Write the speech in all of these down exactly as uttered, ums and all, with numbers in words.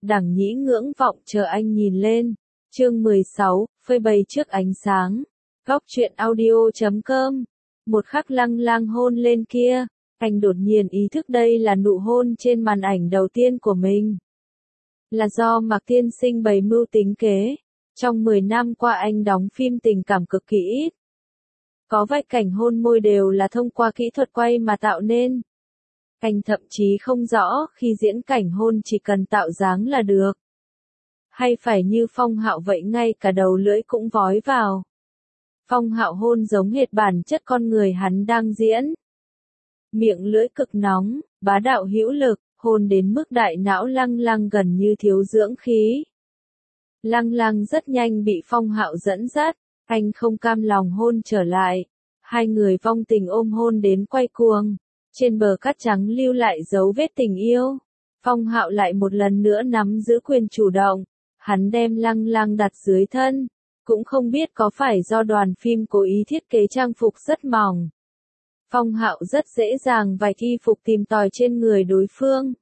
Đằng Nhĩ ngưỡng vọng chờ anh nhìn lên. Chương mười sáu, phơi bày trước ánh sáng. Góc truyện audio chấm com. Một khắc Lăng Lang hôn lên kia, anh đột nhiên ý thức đây là nụ hôn trên màn ảnh đầu tiên của mình. Là do Mạc Tiên Sinh bày mưu tính kế. Trong mười năm qua anh đóng phim tình cảm cực kỳ ít. Có vài cảnh hôn môi đều là thông qua kỹ thuật quay mà tạo nên. Anh thậm chí không rõ khi diễn cảnh hôn chỉ cần tạo dáng là được. Hay phải như Phong Hạo vậy ngay cả đầu lưỡi cũng vói vào. Phong Hạo hôn giống hệt bản chất con người hắn đang diễn. Miệng lưỡi cực nóng, bá đạo hữu lực, hôn đến mức đại não Lăng Lang gần như thiếu dưỡng khí. Lăng Lang rất nhanh bị Phong Hạo dẫn dắt, anh không cam lòng hôn trở lại. Hai người vong tình ôm hôn đến quay cuồng. Trên bờ cát trắng lưu lại dấu vết tình yêu. Phong Hạo lại một lần nữa nắm giữ quyền chủ động. Hắn đem Lăng Lang đặt dưới thân. Cũng không biết có phải do đoàn phim cố ý thiết kế trang phục rất mỏng. Phong Hạo rất dễ dàng vạch y phục tìm tòi trên người đối phương.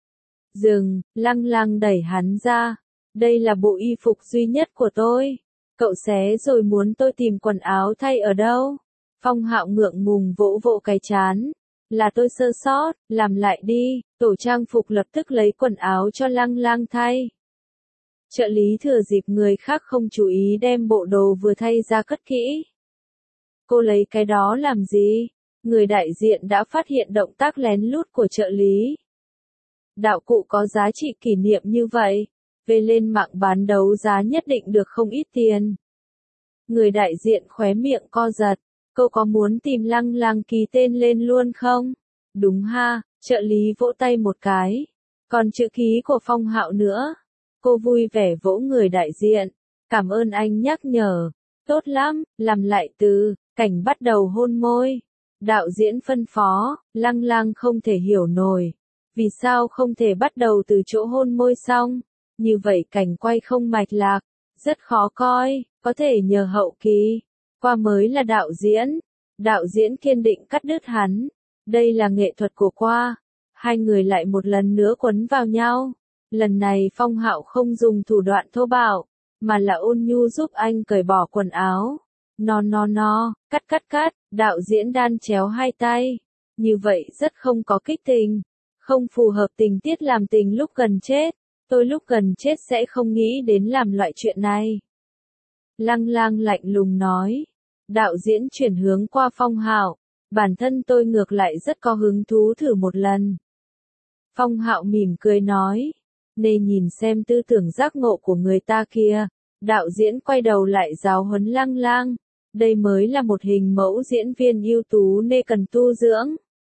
Dừng, Lăng Lang đẩy hắn ra. Đây là bộ y phục duy nhất của tôi. Cậu xé rồi muốn tôi tìm quần áo thay ở đâu? Phong Hạo ngượng ngùng vỗ vỗ cái trán. Là tôi sơ sót, làm lại đi. Tổ trang phục lập tức lấy quần áo cho Lăng Lang thay. Trợ lý thừa dịp người khác không chú ý đem bộ đồ vừa thay ra cất kỹ. Cô lấy cái đó làm gì? Người đại diện đã phát hiện động tác lén lút của trợ lý. Đạo cụ có giá trị kỷ niệm như vậy, về lên mạng bán đấu giá nhất định được không ít tiền. Người đại diện khóe miệng co giật. Cô có muốn tìm Lăng Lang ký tên lên luôn không? Đúng ha, trợ lý vỗ tay một cái. Còn chữ ký của Phong Hạo nữa. Cô vui vẻ vỗ người đại diện. Cảm ơn anh nhắc nhở. Tốt lắm, làm lại từ, cảnh bắt đầu hôn môi. Đạo diễn phân phó, Lăng Lang không thể hiểu nổi. Vì sao không thể bắt đầu từ chỗ hôn môi xong? Như vậy cảnh quay không mạch lạc. Rất khó coi, có thể nhờ hậu kỳ. Qua mới là đạo diễn. Đạo diễn kiên định cắt đứt hắn. Đây là nghệ thuật của qua. Hai người lại một lần nữa quấn vào nhau. Lần này Phong Hạo không dùng thủ đoạn thô bạo, mà là ôn nhu giúp anh cởi bỏ quần áo. No no no, cắt cắt cắt, đạo diễn đan chéo hai tay. Như vậy rất không có kích tình. Không phù hợp tình tiết làm tình lúc gần chết. Tôi lúc gần chết sẽ không nghĩ đến làm loại chuyện này. Lăng Lang lạnh lùng nói. Đạo diễn chuyển hướng qua Phong Hạo. Bản thân tôi ngược lại rất có hứng thú thử một lần. Phong Hạo mỉm cười nói. Nên nhìn xem tư tưởng giác ngộ của người ta kia. Đạo diễn quay đầu lại giáo huấn Lăng Lang. Đây mới là một hình mẫu diễn viên ưu tú nên cần tu dưỡng.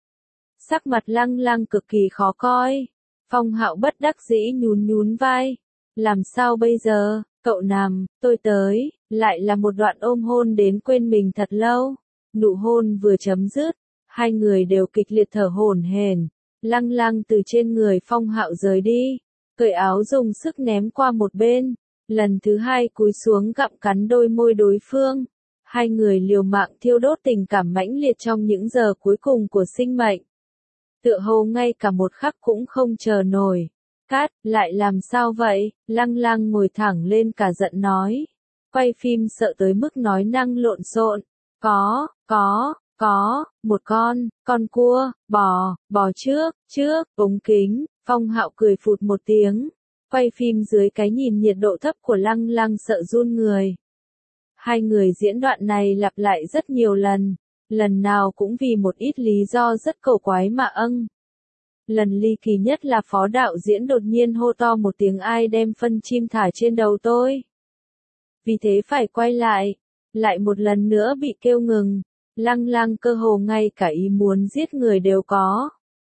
Sắc mặt Lăng Lang cực kỳ khó coi. Phong Hạo bất đắc dĩ nhún nhún vai. Làm sao bây giờ, cậu nằm, tôi tới. Lại là một đoạn ôm hôn đến quên mình thật lâu. Nụ hôn vừa chấm dứt, hai người đều kịch liệt thở hổn hển. Lăng Lang từ trên người Phong Hạo rời đi, cởi áo dùng sức ném qua một bên. Lần thứ hai cúi xuống gặm cắn đôi môi đối phương. Hai người liều mạng thiêu đốt tình cảm mãnh liệt trong những giờ cuối cùng của sinh mệnh. Tựa hồ ngay cả một khắc cũng không chờ nổi. Cát, lại làm sao vậy? Lăng Lang ngồi thẳng lên cả giận nói. Quay phim sợ tới mức nói năng lộn xộn. Có, có, có, một con, con cua, bò, bò trước, trước, ống kính. Phong Hạo cười phụt một tiếng. Quay phim dưới cái nhìn nhiệt độ thấp của Lăng Lang sợ run người. Hai người diễn đoạn này lặp lại rất nhiều lần. Lần nào cũng vì một ít lý do rất cổ quái mà âng. Lần ly kỳ nhất là phó đạo diễn đột nhiên hô to một tiếng ai đem phân chim thả trên đầu tôi. Vì thế phải quay lại. Lại một lần nữa bị kêu ngừng. Lăng Lang cơ hồ ngay cả ý muốn giết người đều có.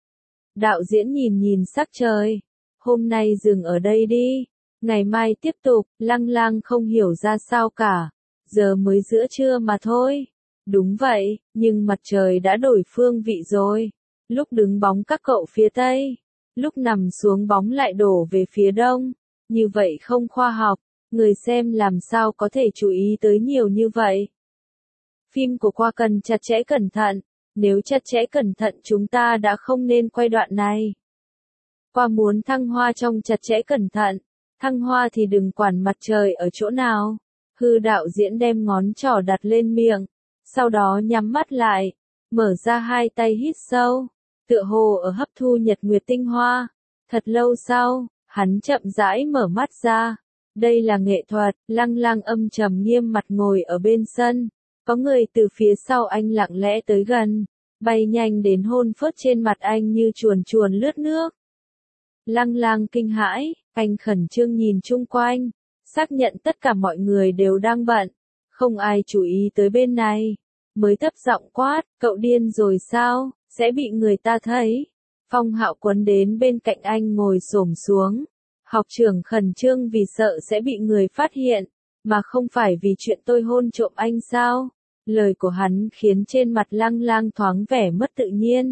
Đạo diễn nhìn nhìn sắc trời. Hôm nay dừng ở đây đi. Ngày mai tiếp tục. Lăng Lang không hiểu ra sao cả. Giờ mới giữa trưa mà thôi. Đúng vậy, nhưng mặt trời đã đổi phương vị rồi. Lúc đứng bóng các cậu phía tây. Lúc nằm xuống bóng lại đổ về phía đông. Như vậy không khoa học. Người xem làm sao có thể chú ý tới nhiều như vậy. Phim của Qua cần chặt chẽ cẩn thận. Nếu chặt chẽ cẩn thận chúng ta đã không nên quay đoạn này. Qua muốn thăng hoa trông chặt chẽ cẩn thận, thăng hoa thì đừng quản mặt trời ở chỗ nào. Hư đạo diễn đem ngón trỏ đặt lên miệng, sau đó nhắm mắt lại, mở ra hai tay hít sâu, tựa hồ ở hấp thu nhật nguyệt tinh hoa. Thật lâu sau, hắn chậm rãi mở mắt ra. Đây là nghệ thuật. Lăng Lang âm trầm nghiêm mặt ngồi ở bên sân. Có người từ phía sau anh lặng lẽ tới gần, bay nhanh đến hôn phớt trên mặt anh như chuồn chuồn lướt nước. Lăng Lang kinh hãi, anh khẩn trương nhìn chung quanh, xác nhận tất cả mọi người đều đang bận, không ai chú ý tới bên này, mới thấp giọng quát, cậu điên rồi sao, sẽ bị người ta thấy. Phong Hạo quấn đến bên cạnh anh ngồi xổm xuống. Học trưởng khẩn trương vì sợ sẽ bị người phát hiện, mà không phải vì chuyện tôi hôn trộm anh sao? Lời của hắn khiến trên mặt Lăng Lang thoáng vẻ mất tự nhiên.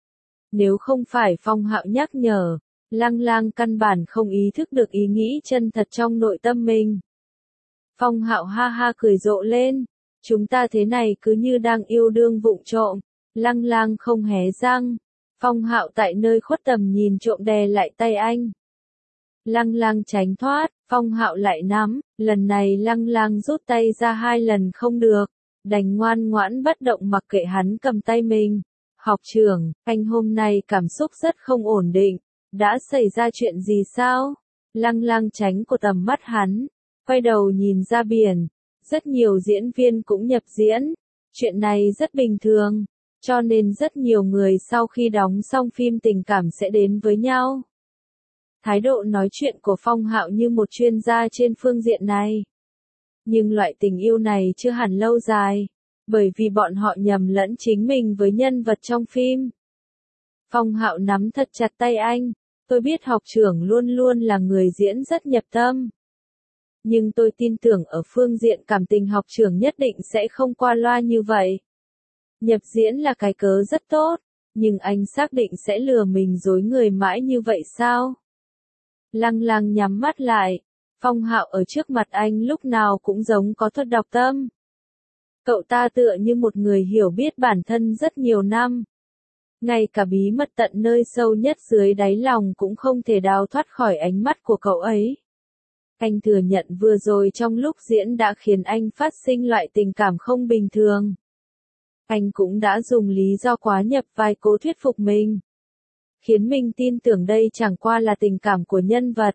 Nếu không phải Phong Hạo nhắc nhở, Lăng Lang căn bản không ý thức được ý nghĩ chân thật trong nội tâm mình. Phong Hạo ha ha cười rộ lên, chúng ta thế này cứ như đang yêu đương vụng trộm. Lăng Lang không hé răng. Phong Hạo tại nơi khuất tầm nhìn trộm đè lại tay anh. Lăng Lang tránh thoát, Phong Hạo lại nắm, lần này Lăng Lang rút tay ra hai lần không được, đành ngoan ngoãn bất động mặc kệ hắn cầm tay mình. Học trưởng, anh hôm nay cảm xúc rất không ổn định, đã xảy ra chuyện gì sao? Lăng Lang tránh của tầm mắt hắn, quay đầu nhìn ra biển, rất nhiều diễn viên cũng nhập diễn, chuyện này rất bình thường, cho nên rất nhiều người sau khi đóng xong phim tình cảm sẽ đến với nhau. Thái độ nói chuyện của Phong Hạo như một chuyên gia trên phương diện này. Nhưng loại tình yêu này chưa hẳn lâu dài, bởi vì bọn họ nhầm lẫn chính mình với nhân vật trong phim. Phong Hạo nắm thật chặt tay anh, tôi biết học trưởng luôn luôn là người diễn rất nhập tâm. Nhưng tôi tin tưởng ở phương diện cảm tình học trưởng nhất định sẽ không qua loa như vậy. Nhập diễn là cái cớ rất tốt, nhưng anh xác định sẽ lừa mình dối người mãi như vậy sao? Lăng Lang nhắm mắt lại, Phong Hạo ở trước mặt anh lúc nào cũng giống có thuật đọc tâm. Cậu ta tựa như một người hiểu biết bản thân rất nhiều năm. Ngay cả bí mật tận nơi sâu nhất dưới đáy lòng cũng không thể đào thoát khỏi ánh mắt của cậu ấy. Anh thừa nhận vừa rồi trong lúc diễn đã khiến anh phát sinh loại tình cảm không bình thường. Anh cũng đã dùng lý do quá nhập vai cố thuyết phục mình, khiến mình tin tưởng đây chẳng qua là tình cảm của nhân vật,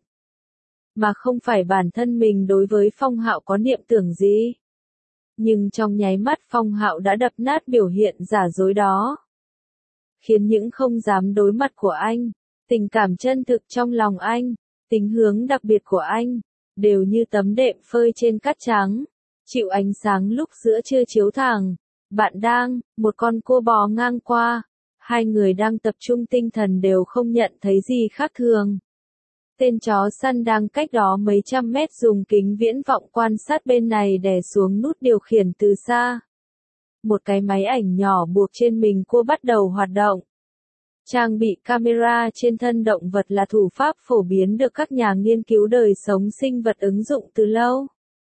mà không phải bản thân mình đối với Phong Hạo có niệm tưởng gì. Nhưng trong nháy mắt Phong Hạo đã đập nát biểu hiện giả dối đó, khiến những không dám đối mặt của anh, tình cảm chân thực trong lòng anh, tính hướng đặc biệt của anh, đều như tấm đệm phơi trên cát trắng, chịu ánh sáng lúc giữa trưa chiếu thẳng. Bạn đang, một con cua bò ngang qua, hai người đang tập trung tinh thần đều không nhận thấy gì khác thường. Tên chó săn đang cách đó mấy trăm mét dùng kính viễn vọng quan sát bên này đè xuống nút điều khiển từ xa. Một cái máy ảnh nhỏ buộc trên mình cua bắt đầu hoạt động. Trang bị camera trên thân động vật là thủ pháp phổ biến được các nhà nghiên cứu đời sống sinh vật ứng dụng từ lâu.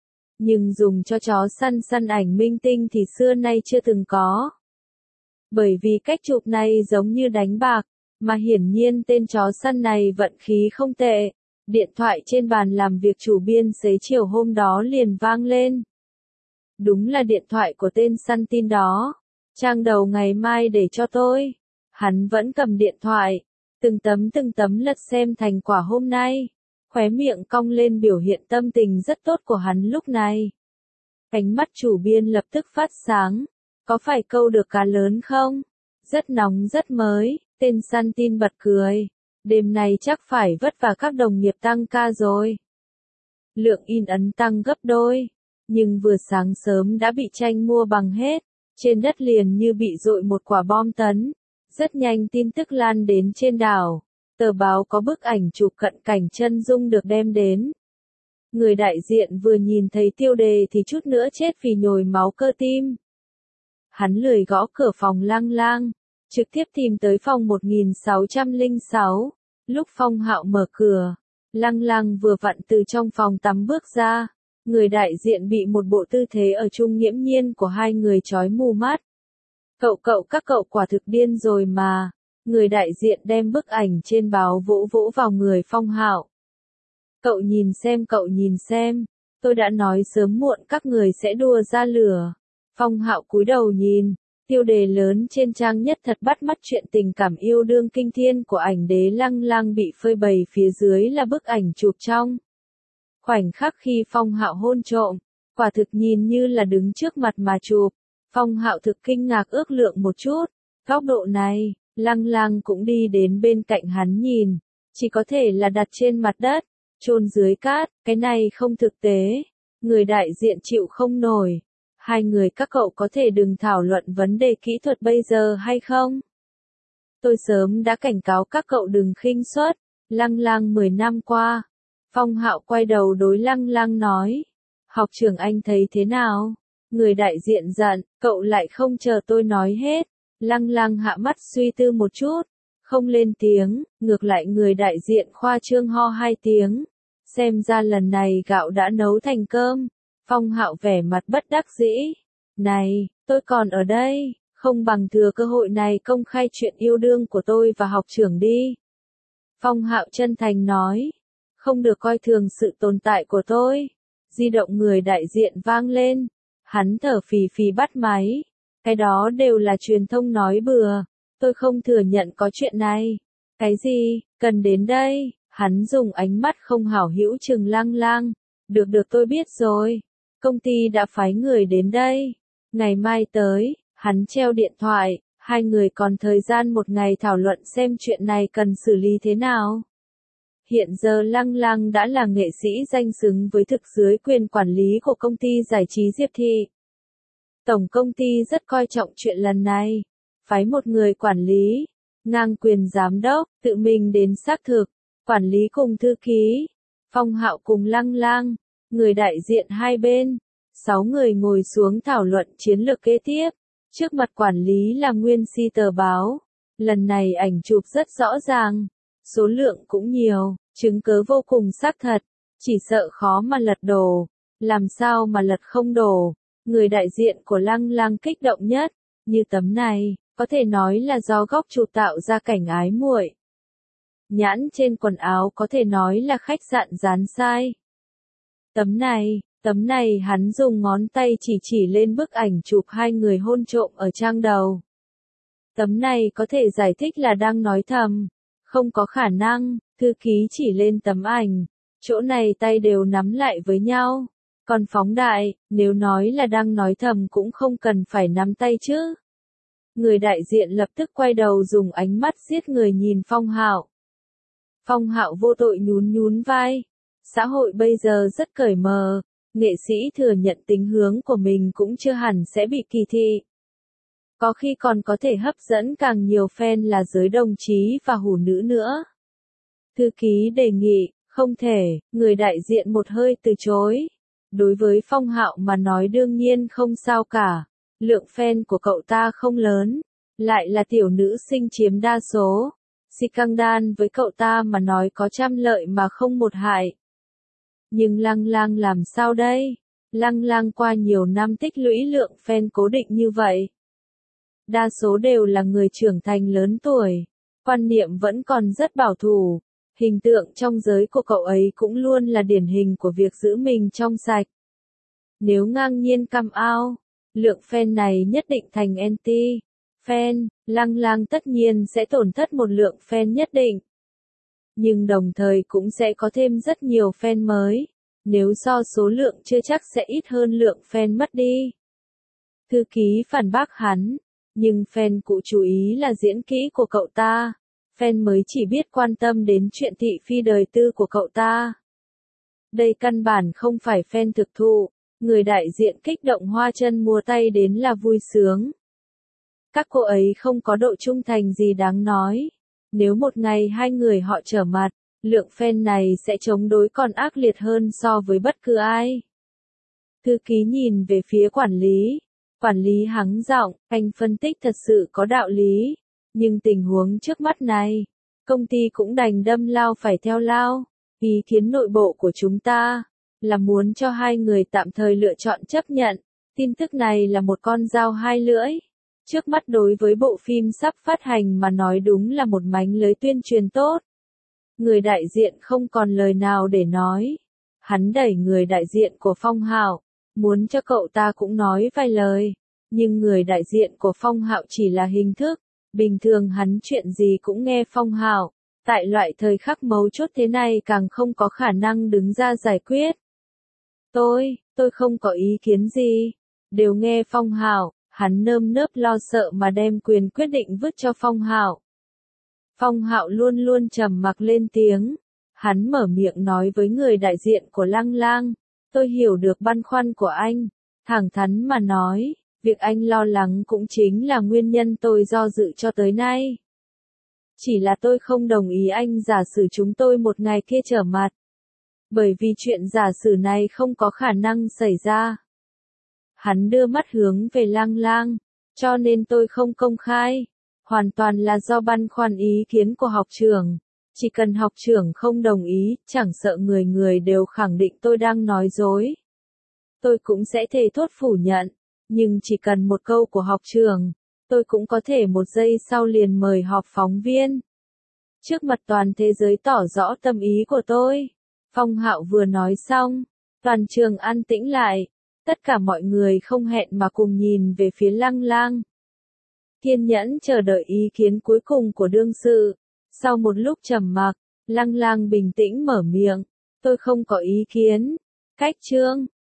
Nhưng dùng cho chó săn săn ảnh minh tinh thì xưa nay chưa từng có. Bởi vì cách chụp này giống như đánh bạc, mà hiển nhiên tên chó săn này vận khí không tệ. Điện thoại trên bàn làm việc chủ biên xế chiều hôm đó liền vang lên. Đúng là điện thoại của tên săn tin đó. Trang đầu ngày mai để cho tôi. Hắn vẫn cầm điện thoại, từng tấm từng tấm lật xem thành quả hôm nay. Khóe miệng cong lên biểu hiện tâm tình rất tốt của hắn lúc này. Ánh mắt chủ biên lập tức phát sáng. Có phải câu được cá lớn không? Rất nóng rất mới, tên săn tin bật cười. Đêm nay chắc phải vất vả các đồng nghiệp tăng ca rồi. Lượng in ấn tăng gấp đôi, nhưng vừa sáng sớm đã bị tranh mua bằng hết. Trên đất liền như bị dội một quả bom tấn. Rất nhanh tin tức lan đến trên đảo. Tờ báo có bức ảnh chụp cận cảnh chân dung được đem đến. Người đại diện vừa nhìn thấy tiêu đề thì chút nữa chết vì nhồi máu cơ tim. Hắn lười gõ cửa phòng Lăng Lang, trực tiếp tìm tới phòng một nghìn sáu trăm lẻ sáu. Lúc Phong Hạo mở cửa, Lăng Lang vừa vặn từ trong phòng tắm bước ra. Người đại diện bị một bộ tư thế ở chung nghiễm nhiên của hai người chói mù mắt. Cậu cậu các cậu quả thực điên rồi mà. Người đại diện đem bức ảnh trên báo vỗ vỗ vào người Phong Hạo. Cậu nhìn xem, cậu nhìn xem, tôi đã nói sớm muộn các người sẽ đùa ra lửa. Phong Hạo cúi đầu nhìn, tiêu đề lớn trên trang nhất thật bắt mắt, chuyện tình cảm yêu đương kinh thiên của ảnh đế Lăng Lăng bị phơi bày, phía dưới là bức ảnh chụp trong khoảnh khắc khi Phong Hạo hôn trộm, quả thực nhìn như là đứng trước mặt mà chụp. Phong Hạo thực kinh ngạc ước lượng một chút, góc độ này, Lăng Lăng cũng đi đến bên cạnh hắn nhìn, chỉ có thể là đặt trên mặt đất, chôn dưới cát, cái này không thực tế. Người đại diện chịu không nổi. Hai người các cậu có thể đừng thảo luận vấn đề kỹ thuật bây giờ hay không? Tôi sớm đã cảnh cáo các cậu đừng khinh suất. Lăng Lăng mười năm qua. Phong Hạo quay đầu đối Lăng Lăng nói. Học trưởng anh thấy thế nào? Người đại diện giận, cậu lại không chờ tôi nói hết. Lăng Lăng hạ mắt suy tư một chút, không lên tiếng, ngược lại người đại diện khoa trương ho hai tiếng. Xem ra lần này gạo đã nấu thành cơm. Phong Hạo vẻ mặt bất đắc dĩ. Này, tôi còn ở đây, không bằng thừa cơ hội này công khai chuyện yêu đương của tôi và học trưởng đi. Phong Hạo chân thành nói, không được coi thường sự tồn tại của tôi. Di động người đại diện vang lên, hắn thở phì phì bắt máy. Cái đó đều là truyền thông nói bừa, tôi không thừa nhận có chuyện này. Cái gì, cần đến đây, hắn dùng ánh mắt không hảo hữu trừng Lăng Lăng. Được được tôi biết rồi, công ty đã phái người đến đây. Ngày mai tới, hắn treo điện thoại, hai người còn thời gian một ngày thảo luận xem chuyện này cần xử lý thế nào. Hiện giờ Lăng Lăng đã là nghệ sĩ danh xứng với thực dưới quyền quản lý của công ty giải trí Diệp Thị. Tổng công ty rất coi trọng chuyện lần này, phái một người quản lý, ngang quyền giám đốc, tự mình đến xác thực, quản lý cùng thư ký, Phong Hạo cùng Lăng Lăng, người đại diện hai bên, sáu người ngồi xuống thảo luận chiến lược kế tiếp. Trước mặt quản lý là nguyên si tờ báo, lần này ảnh chụp rất rõ ràng, số lượng cũng nhiều, chứng cứ vô cùng xác thật, chỉ sợ khó mà lật đổ, làm sao mà lật không đổ. Người đại diện của Lăng Lăng kích động nhất, như tấm này, có thể nói là do góc chụp tạo ra cảnh ái muội. Nhãn trên quần áo có thể nói là khách sạn dán sai. Tấm này, tấm này hắn dùng ngón tay chỉ chỉ lên bức ảnh chụp hai người hôn trộm ở trang đầu. Tấm này có thể giải thích là đang nói thầm, không có khả năng, thư ký chỉ lên tấm ảnh, chỗ này tay đều nắm lại với nhau. Còn phóng đại, nếu nói là đang nói thầm cũng không cần phải nắm tay chứ. Người đại diện lập tức quay đầu dùng ánh mắt giết người nhìn Phong Hạo. Phong Hạo vô tội nhún nhún vai. Xã hội bây giờ rất cởi mở, nghệ sĩ thừa nhận tính hướng của mình cũng chưa hẳn sẽ bị kỳ thị. Có khi còn có thể hấp dẫn càng nhiều fan là giới đồng chí và hủ nữ nữa. Thư ký đề nghị, không thể, người đại diện một hơi từ chối. Đối với Phong Hạo mà nói đương nhiên không sao cả, lượng fan của cậu ta không lớn, lại là tiểu nữ sinh chiếm đa số. Scandal với cậu ta mà nói có trăm lợi mà không một hại. Nhưng Lăng Lăng làm sao đây? Lăng Lăng qua nhiều năm tích lũy lượng fan cố định như vậy. Đa số đều là người trưởng thành lớn tuổi, quan niệm vẫn còn rất bảo thủ. Hình tượng trong giới của cậu ấy cũng luôn là điển hình của việc giữ mình trong sạch. Nếu ngang nhiên come out, lượng fan này nhất định thành anti. Fan, Lăng Lăng tất nhiên sẽ tổn thất một lượng fan nhất định. Nhưng đồng thời cũng sẽ có thêm rất nhiều fan mới. Nếu so số lượng chưa chắc sẽ ít hơn lượng fan mất đi. Thư ký phản bác hắn. Nhưng fan cũ chú ý là diễn kỹ của cậu ta. Fan mới chỉ biết quan tâm đến chuyện thị phi đời tư của cậu ta. Đây căn bản không phải fan thực thụ. Người đại diện kích động hoa chân múa tay đến là vui sướng. Các cô ấy không có độ trung thành gì đáng nói. Nếu một ngày hai người họ trở mặt, lượng fan này sẽ chống đối còn ác liệt hơn so với bất cứ ai. Thư ký nhìn về phía quản lý. Quản lý hắng giọng, anh phân tích thật sự có đạo lý. Nhưng tình huống trước mắt này, công ty cũng đành đâm lao phải theo lao. Ý kiến nội bộ của chúng ta là muốn cho hai người tạm thời lựa chọn chấp nhận. Tin tức này là một con dao hai lưỡi. Trước mắt đối với bộ phim sắp phát hành mà nói đúng là một mánh lưới tuyên truyền tốt. Người đại diện không còn lời nào để nói. Hắn đẩy người đại diện của Phong Hạo, muốn cho cậu ta cũng nói vài lời. Nhưng người đại diện của Phong Hạo chỉ là hình thức, bình thường hắn chuyện gì cũng nghe Phong Hạo, tại loại thời khắc mấu chốt thế này càng không có khả năng đứng ra giải quyết. Tôi, tôi không có ý kiến gì, đều nghe Phong Hạo, hắn nơm nớp lo sợ mà đem quyền quyết định vứt cho Phong Hạo. Phong Hạo luôn luôn trầm mặc lên tiếng, hắn mở miệng nói với người đại diện của Lăng Lang, tôi hiểu được băn khoăn của anh, thẳng thắn mà nói. Việc anh lo lắng cũng chính là nguyên nhân tôi do dự cho tới nay. Chỉ là tôi không đồng ý anh giả sử chúng tôi một ngày kia trở mặt. Bởi vì chuyện giả sử này không có khả năng xảy ra. Hắn đưa mắt hướng về Lăng Lang, cho nên tôi không công khai. Hoàn toàn là do băn khoăn ý kiến của học trưởng. Chỉ cần học trưởng không đồng ý, chẳng sợ người người đều khẳng định tôi đang nói dối. Tôi cũng sẽ thề thốt phủ nhận. Nhưng chỉ cần một câu của học trưởng, tôi cũng có thể một giây sau liền mời họp phóng viên. Trước mặt toàn thế giới tỏ rõ tâm ý của tôi. Phong Hạo vừa nói xong, toàn trường an tĩnh lại. Tất cả mọi người không hẹn mà cùng nhìn về phía Lăng Lang. Kiên nhẫn chờ đợi ý kiến cuối cùng của đương sự. Sau một lúc trầm mặc, Lăng Lang bình tĩnh mở miệng. Tôi không có ý kiến. Cách chương.